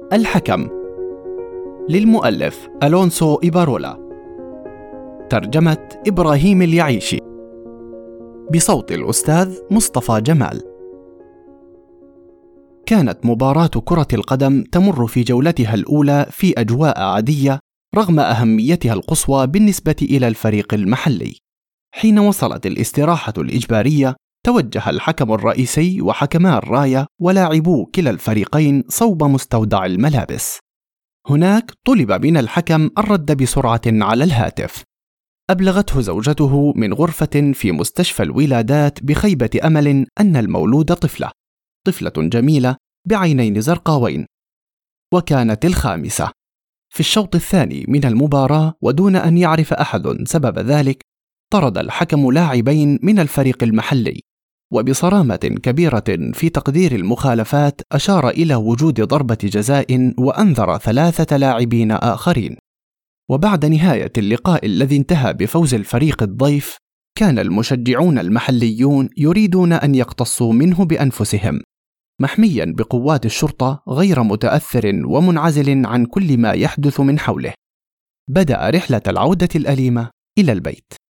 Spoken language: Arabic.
الحكم للمؤلف ألونسو إيبارولا، ترجمة إبراهيم اليعيشي، بصوت الأستاذ مصطفى جمال. كانت مباراة كرة القدم تمر في جولتها الأولى في أجواء عادية رغم أهميتها القصوى بالنسبة إلى الفريق المحلي. حين وصلت الاستراحة الإجبارية، توجه الحكم الرئيسي وحكما الراية ولاعبو كلا الفريقين صوب مستودع الملابس. هناك طلب من الحكم الرد بسرعة على الهاتف. أبلغته زوجته من غرفة في مستشفى الولادات بخيبة أمل أن المولود طفلة جميلة بعينين زرقاوين، وكانت الخامسة. في الشوط الثاني من المباراة ودون أن يعرف أحد سبب ذلك، طرد الحكم لاعبين من الفريق المحلي، وبصرامة كبيرة في تقدير المخالفات أشار إلى وجود ضربة جزاء وأنذر 3 لاعبين آخرين. وبعد نهاية اللقاء الذي انتهى بفوز الفريق الضيف، كان المشجعون المحليون يريدون أن يقتصوا منه بأنفسهم، محميا بقوات الشرطة غير متأثر ومنعزل عن كل ما يحدث من حوله. بدأ رحلة العودة الأليمة إلى البيت.